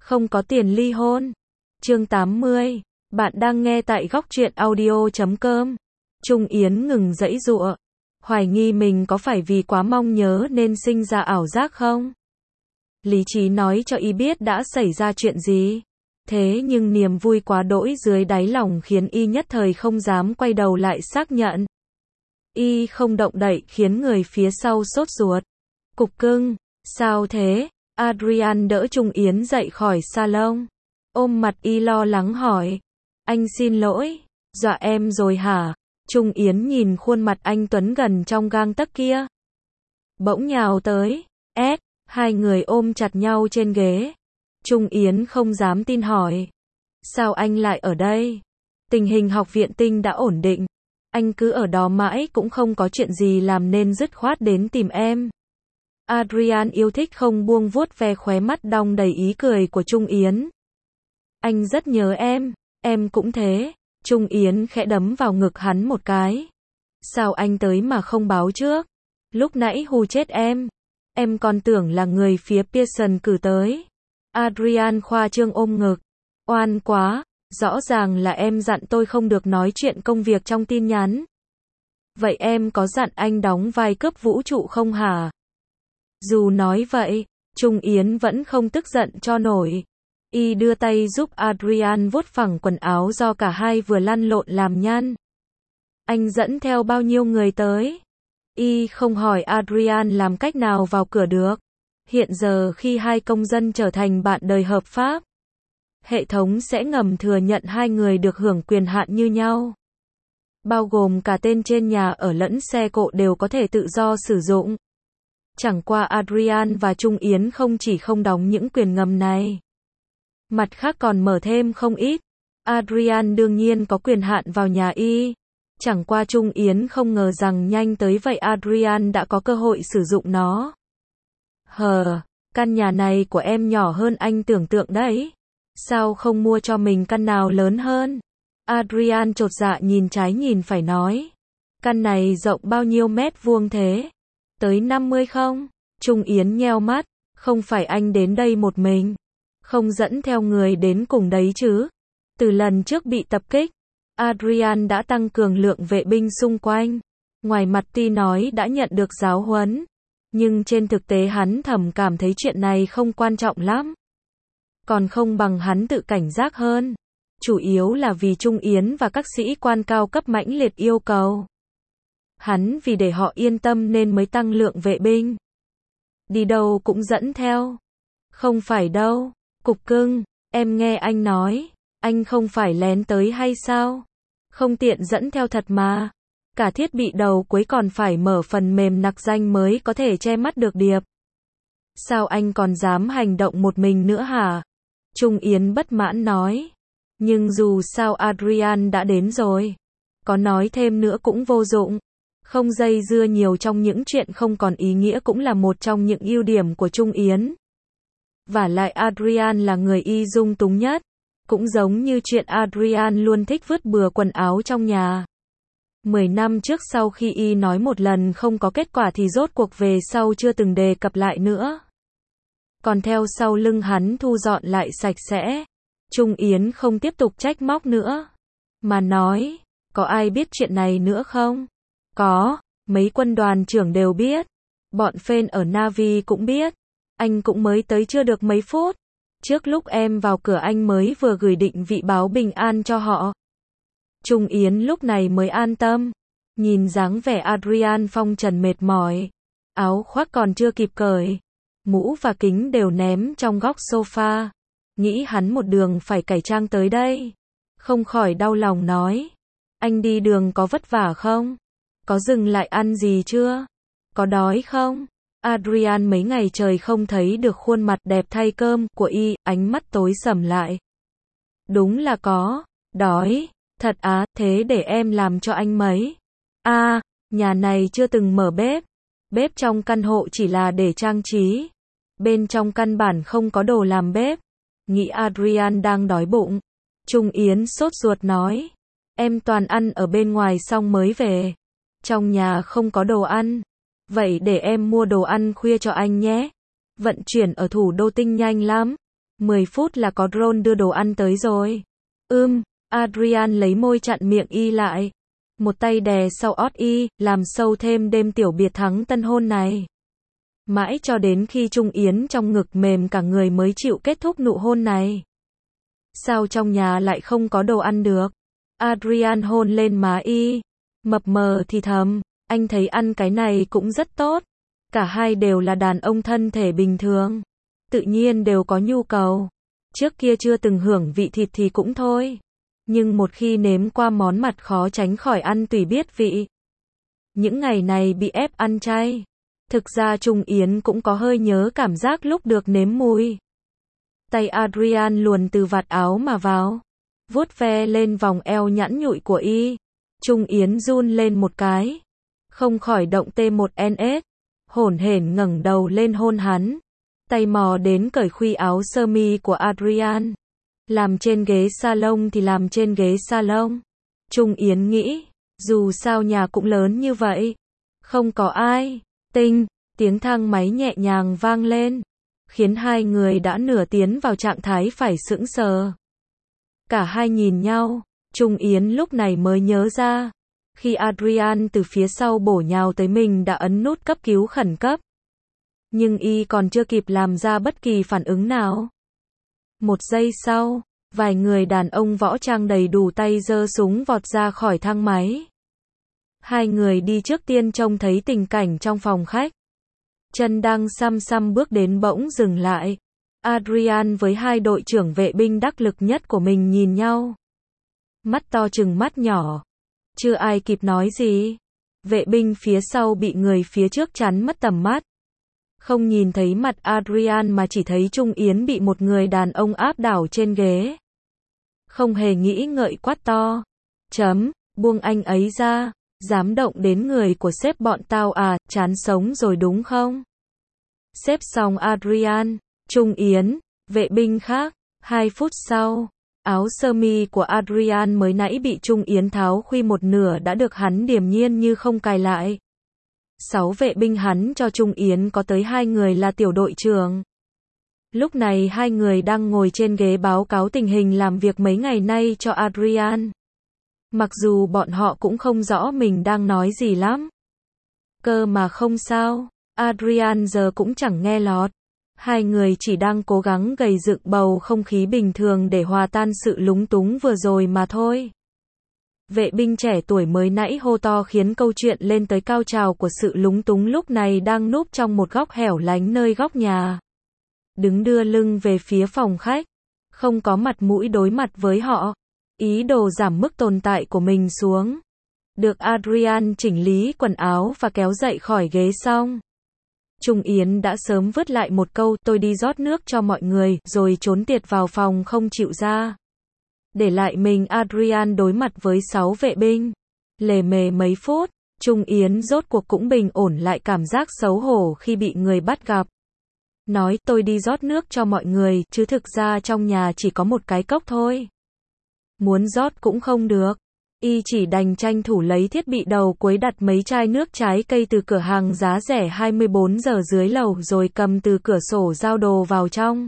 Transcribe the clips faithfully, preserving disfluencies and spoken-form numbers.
Không có tiền ly hôn. Chương tám mươi. Bạn đang nghe tại góc truyện audio chấm com. Trung Yến ngừng giãy giụa, hoài nghi mình có phải vì quá mong nhớ nên sinh ra ảo giác không? Lý trí nói cho y biết đã xảy ra chuyện gì. Thế nhưng niềm vui quá đỗi dưới đáy lòng khiến y nhất thời không dám quay đầu lại xác nhận. Y không động đậy khiến người phía sau sốt ruột. Cục cưng, sao thế? Adrian đỡ Trung Yến dậy khỏi salon. Ôm mặt y lo lắng hỏi. Anh xin lỗi, dọa em rồi hả? Trung Yến nhìn khuôn mặt anh tuấn gần trong gang tấc kia. Bỗng nhào tới, ét, hai người ôm chặt nhau trên ghế. Trung Yến không dám tin hỏi. Sao anh lại ở đây? Tình hình học viện Tinh đã ổn định. Anh cứ ở đó mãi cũng không có chuyện gì làm nên dứt khoát đến tìm em. Adrian yêu thích không buông vuốt ve khóe mắt đong đầy ý cười của Trung Yến. Anh rất nhớ em, em cũng thế. Trung Yến khẽ đấm vào ngực hắn một cái. Sao anh tới mà không báo trước? Lúc nãy hù chết em. Em còn tưởng là người phía Pearson cử tới. Adrian khoa trương ôm ngực. Oan quá, rõ ràng là em dặn tôi không được nói chuyện công việc trong tin nhắn. Vậy em có dặn anh đóng vai cướp vũ trụ không hả? Dù nói vậy, Trung Yến vẫn không tức giận cho nổi. Y đưa tay giúp Adrian vuốt phẳng quần áo do cả hai vừa lăn lộn làm nhăn. Anh dẫn theo bao nhiêu người tới? Y không hỏi Adrian làm cách nào vào cửa được. Hiện giờ khi hai công dân trở thành bạn đời hợp pháp, hệ thống sẽ ngầm thừa nhận hai người được hưởng quyền hạn như nhau. Bao gồm cả tên trên nhà ở lẫn xe cộ đều có thể tự do sử dụng. Chẳng qua Adrian và Trung Yến không chỉ không đóng những quyền ngầm này, mặt khác còn mở thêm không ít. Adrian đương nhiên có quyền hạn vào nhà y. Chẳng qua Trung Yến không ngờ rằng nhanh tới vậy Adrian đã có cơ hội sử dụng nó. Hờ, căn nhà này của em nhỏ hơn anh tưởng tượng đấy. Sao không mua cho mình căn nào lớn hơn? Adrian chột dạ nhìn trái nhìn phải nói. Căn này rộng bao nhiêu mét vuông thế? Tới năm mươi không? Trung Yến nheo mắt. Không phải anh đến đây một mình. Không dẫn theo người đến cùng đấy chứ. Từ lần trước bị tập kích, Adrian đã tăng cường lượng vệ binh xung quanh. Ngoài mặt tuy nói đã nhận được giáo huấn, nhưng trên thực tế hắn thầm cảm thấy chuyện này không quan trọng lắm. Còn không bằng hắn tự cảnh giác hơn. Chủ yếu là vì Trung Yến và các sĩ quan cao cấp mãnh liệt yêu cầu. Hắn vì để họ yên tâm nên mới tăng lượng vệ binh. Đi đâu cũng dẫn theo. Không phải đâu, cục cưng, em nghe anh nói, anh không phải lén tới hay sao? Không tiện dẫn theo thật mà. Cả thiết bị đầu cuối còn phải mở phần mềm nặc danh mới có thể che mắt được điệp. Sao anh còn dám hành động một mình nữa hả? Trung Yến bất mãn nói. Nhưng dù sao Adrian đã đến rồi. Có nói thêm nữa cũng vô dụng. Không dây dưa nhiều trong những chuyện không còn ý nghĩa cũng là một trong những ưu điểm của Trung Yến. Vả lại Adrian là người y dung túng nhất. Cũng giống như chuyện Adrian luôn thích vứt bừa quần áo trong nhà. Mười năm trước sau khi y nói một lần không có kết quả thì rốt cuộc về sau chưa từng đề cập lại nữa. Còn theo sau lưng hắn thu dọn lại sạch sẽ. Trung Yến không tiếp tục trách móc nữa. Mà nói, có ai biết chuyện này nữa không? Có, mấy quân đoàn trưởng đều biết. Bọn phên ở Navy cũng biết. Anh cũng mới tới chưa được mấy phút. Trước lúc em vào cửa anh mới vừa gửi định vị báo bình an cho họ. Trung Yến lúc này mới an tâm. Nhìn dáng vẻ Adrian phong trần mệt mỏi. Áo khoác còn chưa kịp cởi. Mũ và kính đều ném trong góc sofa. Nghĩ hắn một đường phải cải trang tới đây. Không khỏi đau lòng nói. Anh đi đường có vất vả không? Có dừng lại ăn gì chưa? Có đói không? Adrian mấy ngày trời không thấy được khuôn mặt đẹp thay cơm của y, ánh mắt tối sầm lại. Đúng là có, đói, thật á, thế để em làm cho anh mấy. À, nhà này chưa từng mở bếp. Bếp trong căn hộ chỉ là để trang trí. Bên trong căn bản không có đồ làm bếp. Nghĩ Adrian đang đói bụng. Trung Yến sốt ruột nói. Em toàn ăn ở bên ngoài xong mới về. Trong nhà không có đồ ăn. Vậy để em mua đồ ăn khuya cho anh nhé. Vận chuyển ở thủ đô Tinh nhanh lắm. mười phút là có drone đưa đồ ăn tới rồi. Ưm, Adrian lấy môi chặn miệng y lại. Một tay đè sau ót y, làm sâu thêm đêm tiểu biệt thắng tân hôn này. Mãi cho đến khi Trung Yến trong ngực mềm cả người mới chịu kết thúc nụ hôn này. Sao trong nhà lại không có đồ ăn được? Adrian hôn lên má y. Mập mờ thì thầm, anh thấy ăn cái này cũng rất tốt. Cả hai đều là đàn ông thân thể bình thường. Tự nhiên đều có nhu cầu. Trước kia chưa từng hưởng vị thịt thì cũng thôi. Nhưng một khi nếm qua món mặt khó tránh khỏi ăn tùy biết vị. Những ngày này bị ép ăn chay. Thực ra Trung Yến cũng có hơi nhớ cảm giác lúc được nếm mùi. Tay Adrian luồn từ vạt áo mà vào. Vuốt ve lên vòng eo nhẵn nhụi của y. Trung Yến run lên một cái. Không khỏi động tê một en ét. Hổn hển ngẩng đầu lên hôn hắn. Tay mò đến cởi khuy áo sơ mi của Adrian. Làm trên ghế salon thì làm trên ghế salon. Trung Yến nghĩ, dù sao nhà cũng lớn như vậy. Không có ai. Tinh, tiếng thang máy nhẹ nhàng vang lên. Khiến hai người đã nửa tiến vào trạng thái phải sững sờ. Cả hai nhìn nhau. Trung Yến lúc này mới nhớ ra. Khi Adrian từ phía sau bổ nhào tới mình đã ấn nút cấp cứu khẩn cấp. Nhưng y còn chưa kịp làm ra bất kỳ phản ứng nào. Một giây sau, vài người đàn ông võ trang đầy đủ tay giơ súng vọt ra khỏi thang máy. Hai người đi trước tiên trông thấy tình cảnh trong phòng khách. Chân đang xăm xăm bước đến bỗng dừng lại. Adrian với hai đội trưởng vệ binh đắc lực nhất của mình nhìn nhau. Mắt to trừng mắt nhỏ. Chưa ai kịp nói gì. Vệ binh phía sau bị người phía trước chắn mất tầm mắt. Không nhìn thấy mặt Adrian mà chỉ thấy Trung Yến bị một người đàn ông áp đảo trên ghế. Không hề nghĩ ngợi quát to. Chấm, buông anh ấy ra. Dám động đến người của sếp bọn tao à, chán sống rồi đúng không? Xếp xong Adrian, Trung Yến, vệ binh khác. Hai phút sau, áo sơ mi của Adrian mới nãy bị Trung Yến tháo khuy một nửa đã được hắn điềm nhiên như không cài lại. Sáu vệ binh hắn cho Trung Yến có tới hai người là tiểu đội trưởng. Lúc này hai người đang ngồi trên ghế báo cáo tình hình làm việc mấy ngày nay cho Adrian. Mặc dù bọn họ cũng không rõ mình đang nói gì lắm. Cơ mà không sao, Adrian giờ cũng chẳng nghe lọt. Hai người chỉ đang cố gắng gầy dựng bầu không khí bình thường để hòa tan sự lúng túng vừa rồi mà thôi. Vệ binh trẻ tuổi mới nãy hô to khiến câu chuyện lên tới cao trào của sự lúng túng lúc này đang núp trong một góc hẻo lánh nơi góc nhà. Đứng đưa lưng về phía phòng khách. Không có mặt mũi đối mặt với họ. Ý đồ giảm mức tồn tại của mình xuống. Được Adrian chỉnh lý quần áo và kéo dậy khỏi ghế xong. Trung Yến đã sớm vứt lại một câu tôi đi rót nước cho mọi người rồi trốn tiệt vào phòng không chịu ra. Để lại mình Adrian đối mặt với sáu vệ binh. Lề mề mấy phút, Trung Yến rốt cuộc cũng bình ổn lại cảm giác xấu hổ khi bị người bắt gặp. Nói tôi đi rót nước cho mọi người chứ thực ra trong nhà chỉ có một cái cốc thôi. Muốn rót cũng không được. Y chỉ đành tranh thủ lấy thiết bị đầu cuối đặt mấy chai nước trái cây từ cửa hàng giá rẻ hai mươi bốn giờ dưới lầu rồi cầm từ cửa sổ giao đồ vào trong.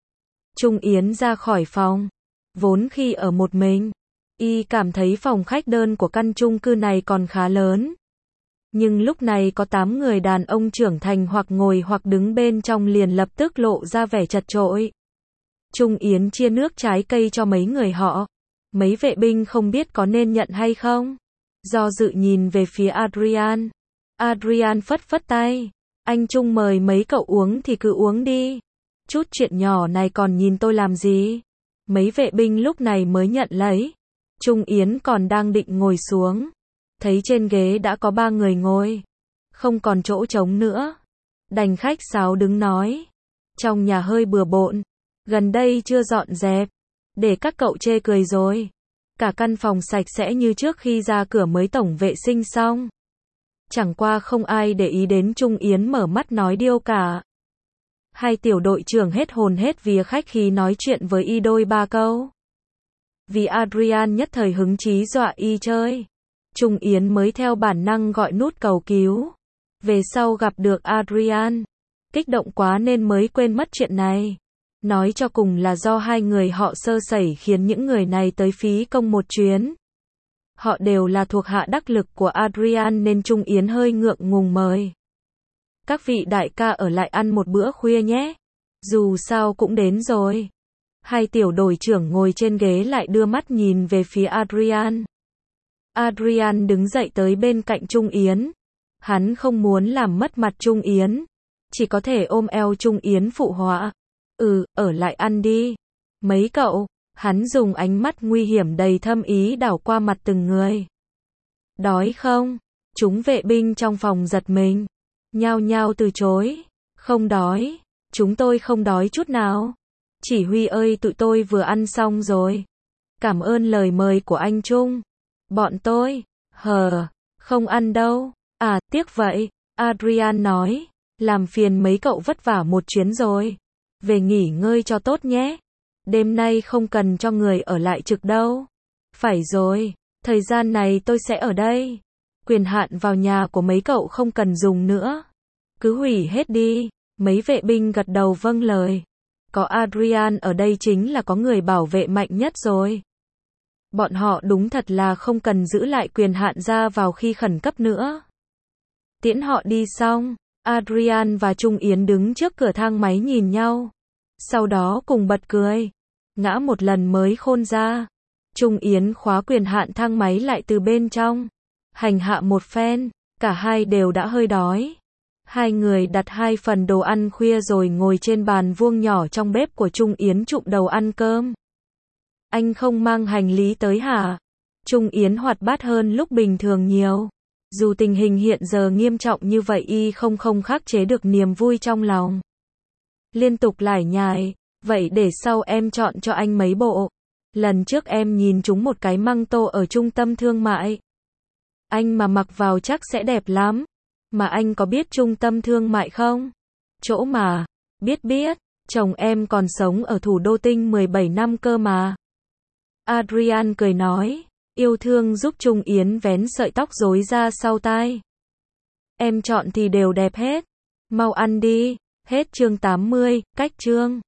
Trung Yến ra khỏi phòng. Vốn khi ở một mình, y cảm thấy phòng khách đơn của căn chung cư này còn khá lớn. Nhưng lúc này có tám người đàn ông trưởng thành hoặc ngồi hoặc đứng bên trong liền lập tức lộ ra vẻ chật chội. Trung Yến chia nước trái cây cho mấy người họ. Mấy vệ binh không biết có nên nhận hay không. Do dự nhìn về phía Adrian. Adrian phất phất tay. Anh Trung mời mấy cậu uống thì cứ uống đi. Chút chuyện nhỏ này còn nhìn tôi làm gì? Mấy vệ binh lúc này mới nhận lấy. Trung Yến còn đang định ngồi xuống. Thấy trên ghế đã có ba người ngồi. Không còn chỗ trống nữa. Đành khách sáo đứng nói. Trong nhà hơi bừa bộn. Gần đây chưa dọn dẹp. Để các cậu chê cười rồi. Cả căn phòng sạch sẽ như trước khi ra cửa mới tổng vệ sinh xong. Chẳng qua không ai để ý đến Trung Yến mở mắt nói điêu cả. Hai tiểu đội trưởng hết hồn hết vía khách khí nói chuyện với y đôi ba câu. Vì Adrian nhất thời hứng chí dọa y chơi. Trung Yến mới theo bản năng gọi nút cầu cứu. Về sau gặp được Adrian. Kích động quá nên mới quên mất chuyện này. Nói cho cùng là do hai người họ sơ sẩy khiến những người này tới phí công một chuyến. Họ đều là thuộc hạ đắc lực của Adrian nên Trung Yến hơi ngượng ngùng mời. Các vị đại ca ở lại ăn một bữa khuya nhé. Dù sao cũng đến rồi. Hai tiểu đội trưởng ngồi trên ghế lại đưa mắt nhìn về phía Adrian. Adrian đứng dậy tới bên cạnh Trung Yến. Hắn không muốn làm mất mặt Trung Yến. Chỉ có thể ôm eo Trung Yến phụ họa. Ừ, ở lại ăn đi. Mấy cậu, hắn dùng ánh mắt nguy hiểm đầy thâm ý đảo qua mặt từng người. Đói không? Chúng vệ binh trong phòng giật mình. Nhao nhao từ chối. Không đói. Chúng tôi không đói chút nào. Chỉ huy ơi, tụi tôi vừa ăn xong rồi. Cảm ơn lời mời của anh Trung. Bọn tôi, hờ, không ăn đâu. À, tiếc vậy. Adrian nói. Làm phiền mấy cậu vất vả một chuyến rồi. Về nghỉ ngơi cho tốt nhé. Đêm nay không cần cho người ở lại trực đâu. Phải rồi, thời gian này tôi sẽ ở đây. Quyền hạn vào nhà của mấy cậu không cần dùng nữa. Cứ hủy hết đi. Mấy vệ binh gật đầu vâng lời. Có Adrian ở đây chính là có người bảo vệ mạnh nhất rồi. Bọn họ đúng thật là không cần giữ lại quyền hạn ra vào khi khẩn cấp nữa. Tiễn họ đi xong, Adrian và Trung Yến đứng trước cửa thang máy nhìn nhau. Sau đó cùng bật cười. Ngã một lần mới khôn ra. Trung Yến khóa quyền hạn thang máy lại từ bên trong. Hành hạ một phen, cả hai đều đã hơi đói. Hai người đặt hai phần đồ ăn khuya rồi ngồi trên bàn vuông nhỏ trong bếp của Trung Yến chụm đầu ăn cơm. Anh không mang hành lý tới hả? Trung Yến hoạt bát hơn lúc bình thường nhiều. Dù tình hình hiện giờ nghiêm trọng như vậy y không không khắc chế được niềm vui trong lòng. Liên tục lải nhải, vậy để sau em chọn cho anh mấy bộ. Lần trước em nhìn chúng một cái măng tô ở trung tâm thương mại. Anh mà mặc vào chắc sẽ đẹp lắm. Mà anh có biết trung tâm thương mại không? Chỗ mà, biết biết, chồng em còn sống ở thủ đô Tinh mười bảy năm cơ mà. Adrian cười nói, yêu thương giúp Trung Yến vén sợi tóc rối ra sau tai. Em chọn thì đều đẹp hết. Mau ăn đi. Hết chương tám mươi, cách chương.